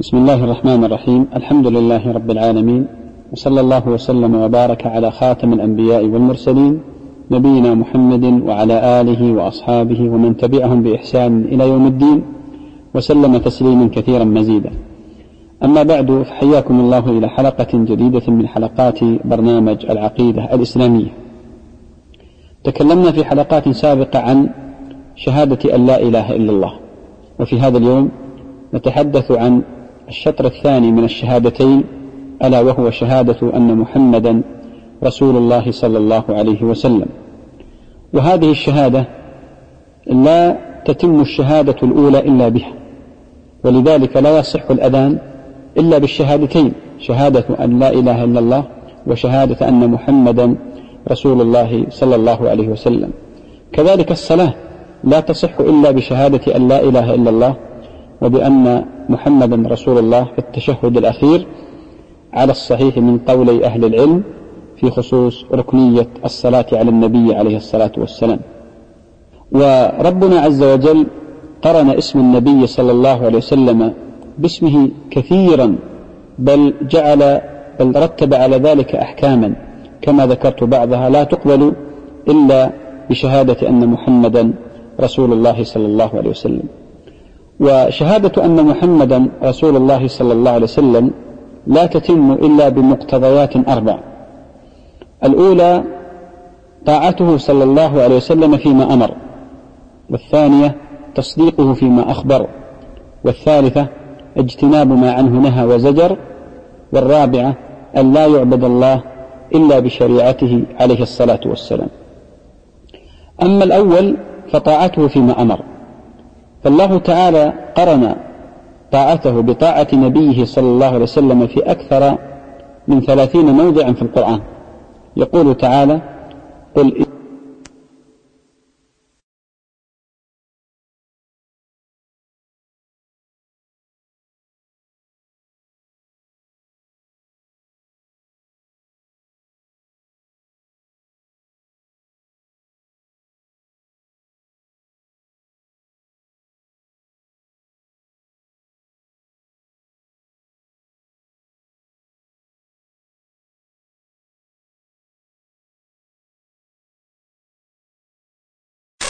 بسم الله الرحمن الرحيم. الحمد لله رب العالمين، وصلى الله وسلم وبارك على خاتم الأنبياء والمرسلين نبينا محمد وعلى آله وأصحابه ومن تبعهم بإحسان إلى يوم الدين، وسلم تسليما كثيرا مزيدا. أما بعد، فحياكم الله إلى حلقة جديدة من حلقات برنامج العقيدة الإسلامية. تكلمنا في حلقات سابقة عن شهادة أن لا إله إلا الله، وفي هذا اليوم نتحدث عن الشطر الثاني من الشهادتين، ألا وهو شهادة أن محمدا رسول الله صلى الله عليه وسلم. وهذه الشهادة لا تتم الشهادة الأولى إلا بها، ولذلك لا يصح الأذان إلا بالشهادتين، شهادة أن لا إله إلا الله وشهادة أن محمدا رسول الله صلى الله عليه وسلم. كذلك الصلاة لا تصح إلا بشهادة أن لا إله إلا الله وبأن محمدا رسول الله في التشهد الأخير، على الصحيح من قولي أهل العلم في خصوص ركنية الصلاة على النبي عليه الصلاة والسلام. وربنا عز وجل قرن اسم النبي صلى الله عليه وسلم باسمه كثيرا، بل رتب على ذلك أحكاما كما ذكرت بعضها لا تقبل إلا بشهادة أن محمدا رسول الله صلى الله عليه وسلم. وشهادة أن محمدا رسول الله صلى الله عليه وسلم لا تتم إلا بمقتضيات 4. الأولى طاعته صلى الله عليه وسلم فيما أمر، والثانية تصديقه فيما أخبر، والثالثة اجتناب ما عنه نهى وزجر، والرابعة أن لا يعبد الله إلا بشريعته عليه الصلاة والسلام. أما الأول فطاعته فيما أمر، فالله تعالى قرن طاعته بطاعة نبيه صلى الله عليه وسلم في أكثر من 30 موضعا في القرآن. يقول تعالى: قل